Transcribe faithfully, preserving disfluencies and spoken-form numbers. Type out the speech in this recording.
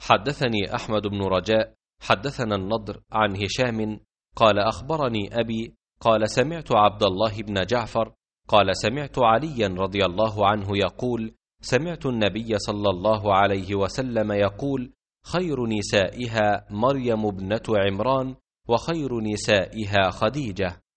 حدثني أحمد بن رجاء حدثنا النضر عن هشام قال أخبرني أبي قال سمعت عبد الله بن جعفر قال سمعت عليا رضي الله عنه يقول سمعت النبي صلى الله عليه وسلم يقول خير نسائها مريم ابنة عمران وخير نسائها خديجة.